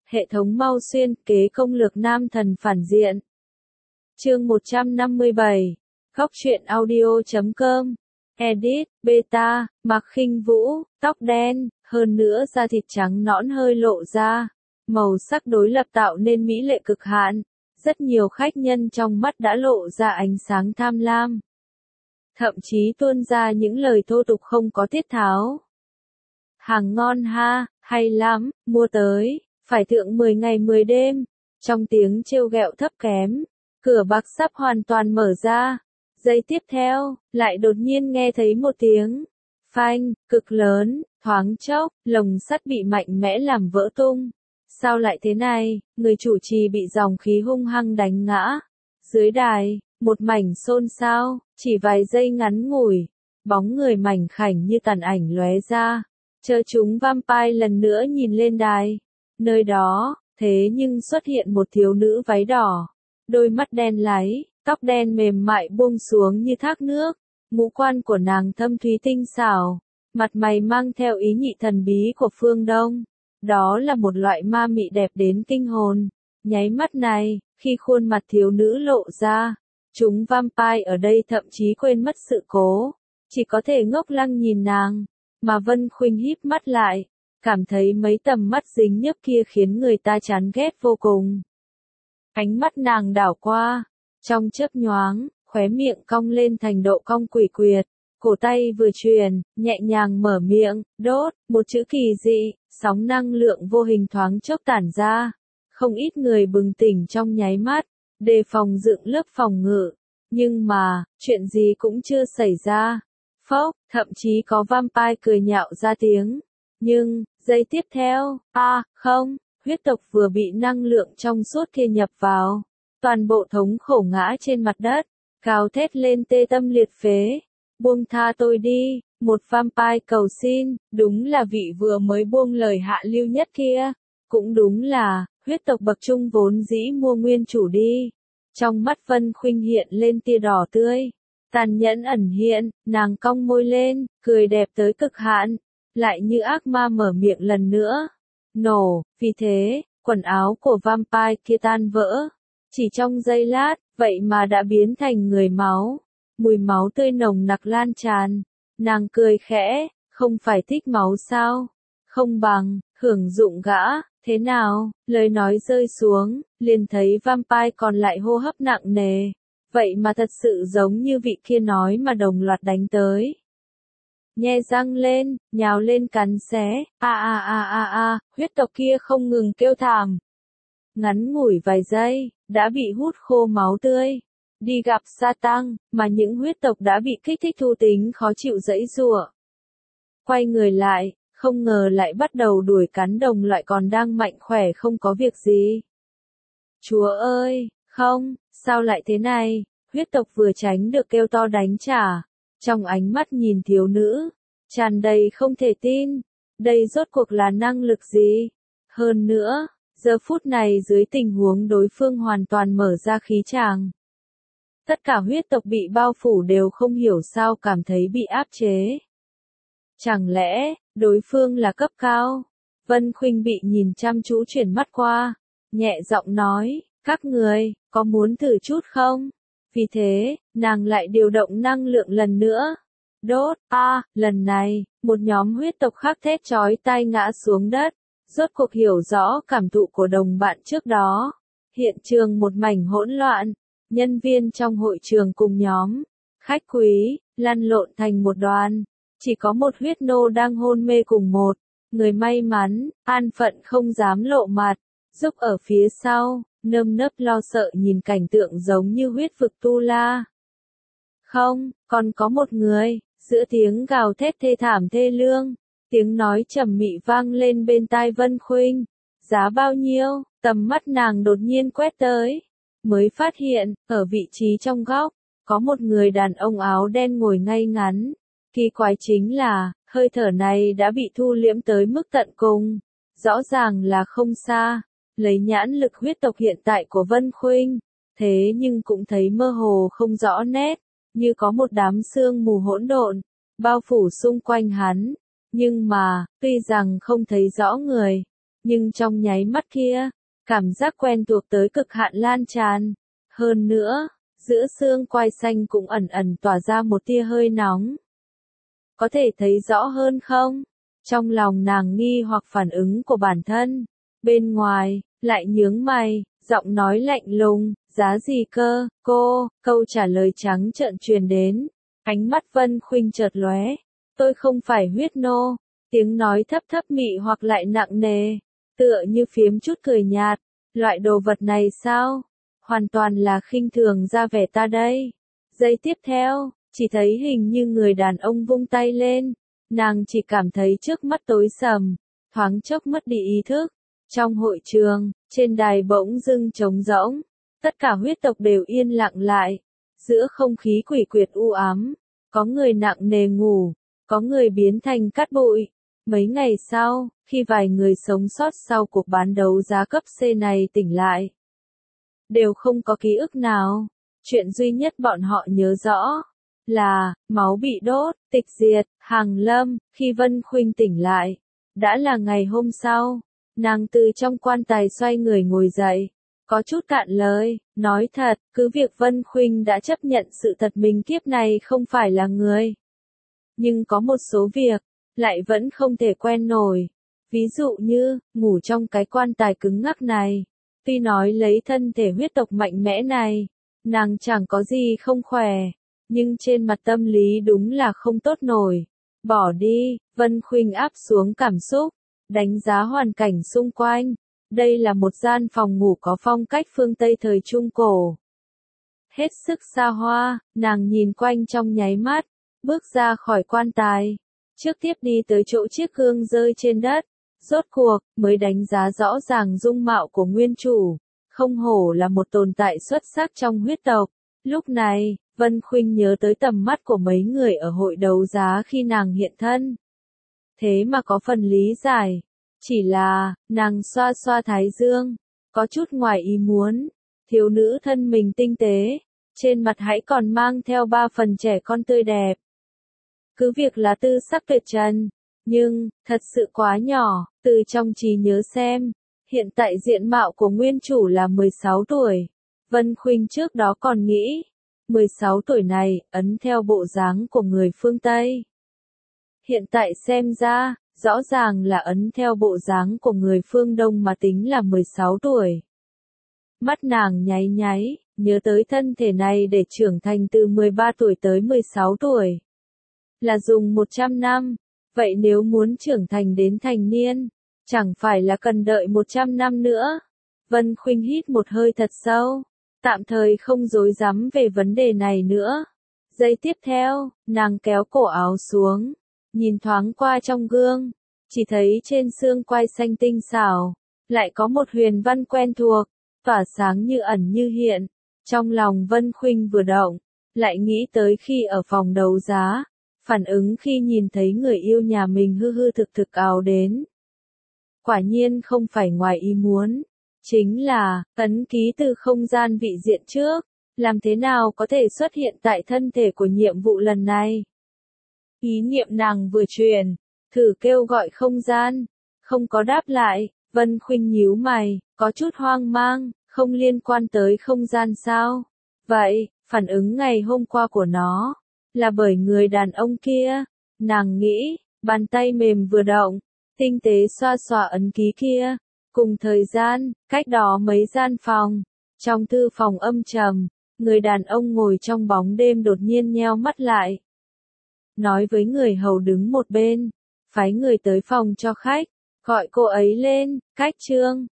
Hệ thống mau xuyên kế công lược nam thần phản diện. Chương 157. Góc truyện audio.com. Edit, beta, Mạc Khinh Vũ, tóc đen, hơn nữa da thịt trắng nõn hơi lộ ra. Màu sắc đối lập tạo nên mỹ lệ cực hạn. Rất nhiều khách nhân trong mắt đã lộ ra ánh sáng tham lam. Thậm chí tuôn ra những lời thô tục không có tiết tháo. Hàng ngon ha, hay lắm, mua tới, phải thượng 10 ngày 10 đêm. Trong tiếng trêu ghẹo thấp kém, cửa bạc sắp hoàn toàn mở ra. Giây tiếp theo, lại đột nhiên nghe thấy một tiếng phanh, cực lớn, thoáng chốc, lồng sắt bị mạnh mẽ làm vỡ tung. Sao lại thế này, người chủ trì bị dòng khí hung hăng đánh ngã. Dưới đài, một mảnh xôn xao, chỉ vài giây ngắn ngủi, bóng người mảnh khảnh như tàn ảnh lóe ra. Chớ chúng vampire lần nữa nhìn lên đài. Nơi đó, thế nhưng xuất hiện một thiếu nữ váy đỏ. Đôi mắt đen láy, tóc đen mềm mại buông xuống như thác nước. Ngũ quan của nàng thâm thúy tinh xảo. Mặt mày mang theo ý nhị thần bí của phương Đông. Đó là một loại ma mị đẹp đến kinh hồn. Nháy mắt này, khi khuôn mặt thiếu nữ lộ ra, chúng vampire ở đây thậm chí quên mất sự cố. Chỉ có thể ngốc lăng nhìn nàng. Mà Vân Khuynh híp mắt lại, cảm thấy mấy tầm mắt dính nhớp kia khiến người ta chán ghét vô cùng. Ánh mắt nàng đảo qua, trong chớp nhoáng, khóe miệng cong lên thành độ cong quỷ quyệt, cổ tay vừa truyền, nhẹ nhàng mở miệng, đốt, một chữ kỳ dị, sóng năng lượng vô hình thoáng chốc tản ra. Không ít người bừng tỉnh trong nháy mắt, đề phòng dựng lớp phòng ngự, nhưng mà, chuyện gì cũng chưa xảy ra. Phốc, thậm chí có vampire cười nhạo ra tiếng. Nhưng, giây tiếp theo, không, huyết tộc vừa bị năng lượng trong suốt kia nhập vào. Toàn bộ thống khổ ngã trên mặt đất, gào thét lên tê tâm liệt phế. Buông tha tôi đi, một vampire cầu xin, đúng là vị vừa mới buông lời hạ lưu nhất kia. Cũng đúng là, huyết tộc bậc trung vốn dĩ mua nguyên chủ đi. Trong mắt Vân Khuynh hiện lên tia đỏ tươi. Tàn nhẫn ẩn hiện, nàng cong môi lên, cười đẹp tới cực hạn, lại như ác ma mở miệng lần nữa. Nổ, vì thế, quần áo của vampire kia tan vỡ. Chỉ trong giây lát, vậy mà đã biến thành người máu. Mùi máu tươi nồng nặc lan tràn. Nàng cười khẽ, không phải thích máu sao? Không bằng, hưởng dụng gã, thế nào? Lời nói rơi xuống, liền thấy vampire còn lại hô hấp nặng nề. Vậy mà thật sự giống như vị kia nói mà đồng loạt đánh tới. Nhe răng lên, nhào lên cắn xé, huyết tộc kia không ngừng kêu thảm. Ngắn ngủi vài giây, đã bị hút khô máu tươi. Đi gặp Satan, mà những huyết tộc đã bị kích thích thú tính khó chịu giãy giụa. Quay người lại, không ngờ lại bắt đầu đuổi cắn đồng loại còn đang mạnh khỏe không có việc gì. Chúa ơi, không, sao lại thế này? Huyết tộc vừa tránh được kêu to đánh trả. Trong ánh mắt nhìn thiếu nữ, tràn đầy không thể tin. Đây rốt cuộc là năng lực gì? Hơn nữa, giờ phút này dưới tình huống đối phương hoàn toàn mở ra khí tràng. Tất cả huyết tộc bị bao phủ đều không hiểu sao cảm thấy bị áp chế. Chẳng lẽ, đối phương là cấp cao? Vân Khuynh bị nhìn chăm chú chuyển mắt qua, nhẹ giọng nói, các người, có muốn thử chút không? Vì thế, nàng lại điều động năng lượng lần nữa. Đốt, lần này, một nhóm huyết tộc khác thét chói tai ngã xuống đất, rốt cuộc hiểu rõ cảm thụ của đồng bạn trước đó. Hiện trường một mảnh hỗn loạn, nhân viên trong hội trường cùng nhóm khách quý, lăn lộn thành một đoàn. Chỉ có một huyết nô đang hôn mê cùng một người may mắn, an phận không dám lộ mặt, giúp ở phía sau, nơm nớp lo sợ nhìn cảnh tượng giống như huyết vực Tu La. Không, còn có một người, giữa tiếng gào thét thê thảm thê lương, tiếng nói trầm mị vang lên bên tai Vân Khuynh. Giá bao nhiêu? Tầm mắt nàng đột nhiên quét tới, mới phát hiện, ở vị trí trong góc, có một người đàn ông áo đen ngồi ngay ngắn. Kỳ quái chính là, hơi thở này đã bị thu liễm tới mức tận cùng. Rõ ràng là không xa, lấy nhãn lực huyết tộc hiện tại của Vân Khuynh, thế nhưng cũng thấy mơ hồ không rõ nét, như có một đám sương mù hỗn độn, bao phủ xung quanh hắn. Nhưng mà, tuy rằng không thấy rõ người, Nhưng trong nháy mắt kia, cảm giác quen thuộc tới cực hạn lan tràn. Hơn nữa, giữa xương quai xanh cũng ẩn ẩn tỏa ra một tia hơi nóng. Có thể thấy rõ hơn không? Trong lòng nàng nghi hoặc phản ứng của bản thân. Bên ngoài, lại nhướng mày, giọng nói lạnh lùng, giá gì cơ, cô, câu trả lời trắng trợn truyền đến. Ánh mắt Vân Khuynh chợt lóe. Tôi không phải huyết nô. Tiếng nói thấp thấp mị hoặc lại nặng nề. Tựa như phiếm chút cười nhạt. Loại đồ vật này sao? Hoàn toàn là khinh thường ra vẻ ta đây. Giây tiếp theo, chỉ thấy hình như người đàn ông vung tay lên. Nàng chỉ cảm thấy trước mắt tối sầm, thoáng chốc mất đi ý thức. Trong hội trường, trên đài bỗng dưng trống rỗng. Tất cả huyết tộc đều yên lặng lại. Giữa không khí quỷ quyệt u ám, có người nặng nề ngủ, có người biến thành cát bụi. Mấy ngày sau, khi vài người sống sót sau cuộc bán đấu giá cấp C này tỉnh lại, đều không có ký ức nào. Chuyện duy nhất bọn họ nhớ rõ là máu bị đốt, tịch diệt, hàng lâm. Khi Vân Khuynh tỉnh lại, đã là ngày hôm sau. Nàng từ trong quan tài xoay người ngồi dậy, có chút cạn lời, nói thật, cứ việc Vân Khuynh đã chấp nhận sự thật mình kiếp này không phải là người. Nhưng có một số việc, lại vẫn không thể quen nổi. Ví dụ như, ngủ trong cái quan tài cứng ngắc này. Tuy nói lấy thân thể huyết tộc mạnh mẽ này, nàng chẳng có gì không khỏe, nhưng trên mặt tâm lý đúng là không tốt nổi. Bỏ đi, Vân Khuynh áp xuống cảm xúc, đánh giá hoàn cảnh xung quanh. Đây là một gian phòng ngủ có phong cách phương Tây thời Trung Cổ. Hết sức xa hoa, nàng nhìn quanh trong nháy mắt, bước ra khỏi quan tài. Trước tiếp đi tới chỗ chiếc gương rơi trên đất. Rốt cuộc, mới đánh giá rõ ràng dung mạo của nguyên chủ. Không hổ là một tồn tại xuất sắc trong huyết tộc. Lúc này, Vân Khuynh nhớ tới tầm mắt của mấy người ở hội đấu giá khi nàng hiện thân. Thế mà có phần lý giải. Chỉ là, nàng xoa xoa thái dương. Có chút ngoài ý muốn. Thiếu nữ thân mình tinh tế. Trên mặt hãy còn mang theo 3 phần trẻ con tươi đẹp. Cứ việc là tư sắc tuyệt trần. Nhưng, thật sự quá nhỏ. Từ trong trí nhớ xem, hiện tại diện mạo của nguyên chủ là 16 tuổi. Vân Khuynh trước đó còn nghĩ, 16 tuổi này, ấn theo bộ dáng của người phương Tây. Hiện tại xem ra, rõ ràng là ấn theo bộ dáng của người phương Đông mà tính là 16 tuổi. Mắt nàng nháy nháy, nhớ tới thân thể này để trưởng thành từ 13 tuổi tới 16 tuổi. Là dùng 100 năm, vậy nếu muốn trưởng thành đến thành niên, chẳng phải là cần đợi 100 năm nữa. Vân Khuynh hít một hơi thật sâu, tạm thời không rối rắm về vấn đề này nữa. Giây tiếp theo, nàng kéo cổ áo xuống, nhìn thoáng qua trong gương, chỉ thấy trên xương quai xanh tinh xảo, lại có một huyền văn quen thuộc, tỏa sáng như ẩn như hiện. Trong lòng Vân Khuynh vừa động, lại nghĩ tới khi ở phòng đấu giá, phản ứng khi nhìn thấy người yêu nhà mình hư hư thực thực ào đến. Quả nhiên không phải ngoài ý muốn, chính là, ấn ký từ không gian vị diện trước, làm thế nào có thể xuất hiện tại thân thể của nhiệm vụ lần này. Ý niệm nàng vừa truyền, thử kêu gọi không gian, không có đáp lại. Vân Khuynh nhíu mày, có chút hoang mang, không liên quan tới không gian sao? Vậy, phản ứng ngày hôm qua của nó, là bởi người đàn ông kia. Nàng nghĩ, bàn tay mềm vừa động, tinh tế xoa xoa ấn ký kia. Cùng thời gian, cách đó mấy gian phòng, trong thư phòng âm trầm, người đàn ông ngồi trong bóng đêm đột nhiên nheo mắt lại. Nói với người hầu đứng một bên, phái người tới phòng cho khách, gọi cô ấy lên. Cách Trương